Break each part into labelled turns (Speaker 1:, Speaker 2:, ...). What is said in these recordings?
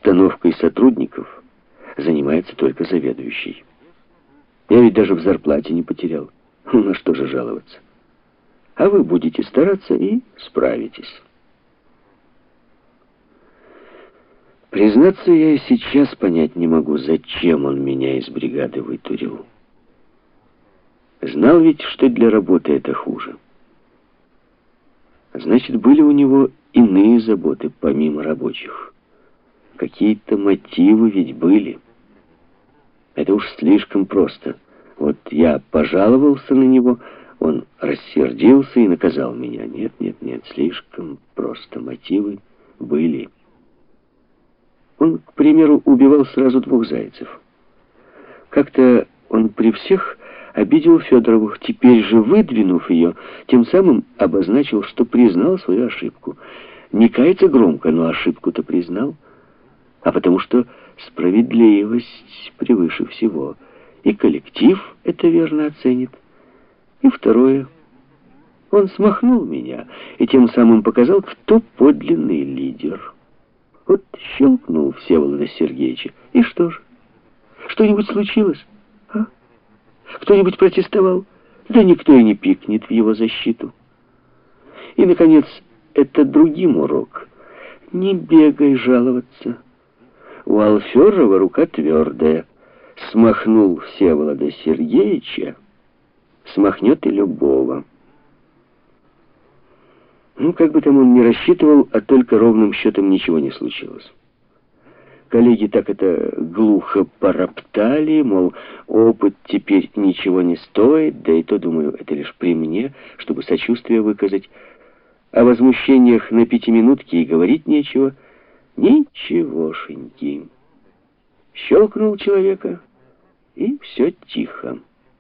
Speaker 1: расстановкой сотрудников занимается только заведующий. Я ведь даже в зарплате не потерял. На что же жаловаться? А вы будете стараться и справитесь. Признаться, я и сейчас понять не могу, зачем он меня из бригады вытурил. Знал ведь, что для работы это хуже. Значит, были у него иные заботы, помимо рабочих. Какие-то мотивы ведь были. Это уж слишком просто. Вот я пожаловался на него, он рассердился и наказал меня. Нет, слишком просто. Мотивы были. Он, к примеру, убивал сразу 2 зайцев. Как-то он при всех обидел Федорову, теперь же, выдвинув ее, тем самым обозначил, что признал свою ошибку. Не кается громко, но ошибку-то признал. А потому что справедливость превыше всего. И коллектив это верно оценит. И второе. Он смахнул меня и тем самым показал, кто подлинный лидер. Вот щелкнул Всеволода Сергеевича. И что же? Что-нибудь случилось? А? Кто-нибудь протестовал? Да никто и не пикнет в его защиту. И, наконец, это другим урок. Не бегай жаловаться. У Алферова рука твердая. Смахнул Всеволода Сергеевича, смахнет и любого. Ну, как бы там он ни рассчитывал, а только ровным счетом ничего не случилось. Коллеги так это глухо пороптали, мол, опыт теперь ничего не стоит, да и то, думаю, это лишь при мне, чтобы сочувствие выказать. О возмущениях на 5-минутке и говорить нечего. Ничегошеньки. Щелкнул человека, и все тихо.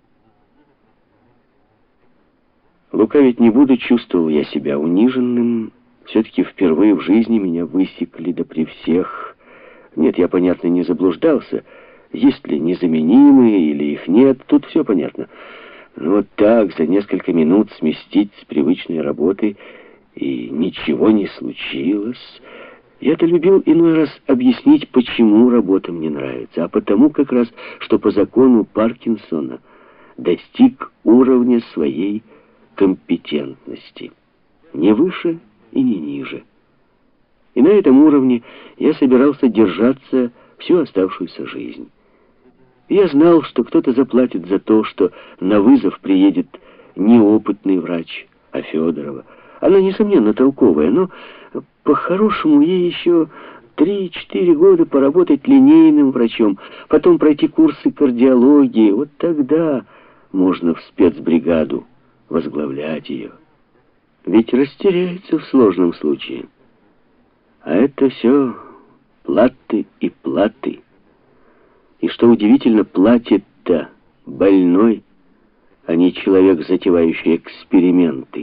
Speaker 1: Лукавить не буду, чувствовал я себя униженным. Все-таки впервые в жизни меня высекли, да при всех. Нет, я, понятно, не заблуждался. Есть ли незаменимые или их нет, тут все понятно. Но вот так за несколько минут сместить с привычной работы, и ничего не случилось. Я-то любил иной раз объяснить, почему работа мне нравится, а потому как раз, что по закону Паркинсона достиг уровня своей компетентности. Не выше и не ниже. И на этом уровне я собирался держаться всю оставшуюся жизнь. Я знал, что кто-то заплатит за то, что на вызов приедет не опытный врач, а Федорова. Она, несомненно, толковая, но по-хорошему ей еще 3-4 года поработать линейным врачом, потом пройти курсы кардиологии. Вот тогда можно в спецбригаду возглавлять ее. Ведь растеряется в сложном случае. А это все платы и платы. И что удивительно, платит-то больной, а не человек, затевающий эксперименты.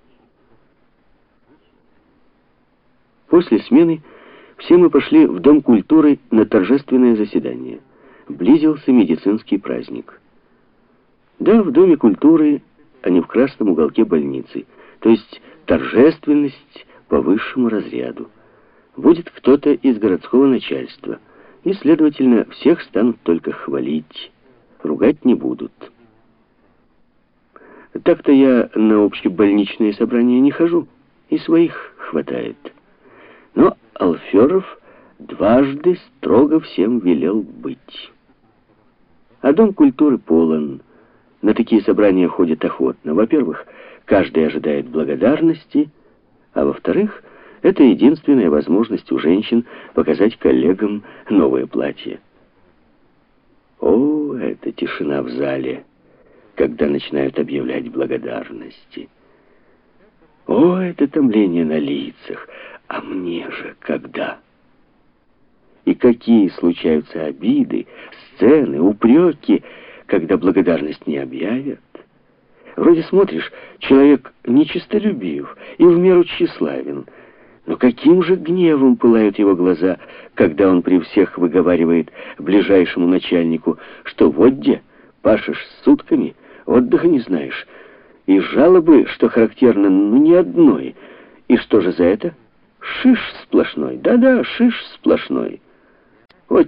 Speaker 1: После смены все мы пошли в Дом культуры на торжественное заседание. Близился медицинский праздник. Да, в Доме культуры, а не в красном уголке больницы. То есть торжественность по высшему разряду. Будет кто-то из городского начальства. И, следовательно, всех станут только хвалить. Ругать не будут. Так-то я на общебольничные собрания не хожу. И своих хватает. Но Алферов дважды строго всем велел быть. А Дом культуры полон. На такие собрания ходят охотно. Во-первых, каждый ожидает благодарности, а во-вторых, это единственная возможность у женщин показать коллегам новое платье. О, это тишина в зале, когда начинают объявлять благодарности. О, это томление на лицах. А мне же когда? И какие случаются обиды, сцены, упреки, когда благодарность не объявят? Вроде смотришь, человек нечистолюбив и в меру тщеславен, но каким же гневом пылают его глаза, когда он при всех выговаривает ближайшему начальнику, что вот где, пашешь сутками, отдыха не знаешь, и жалобы, что характерно, ни одной. И что же за это? Шиш сплошной. Да-да, шиш сплошной.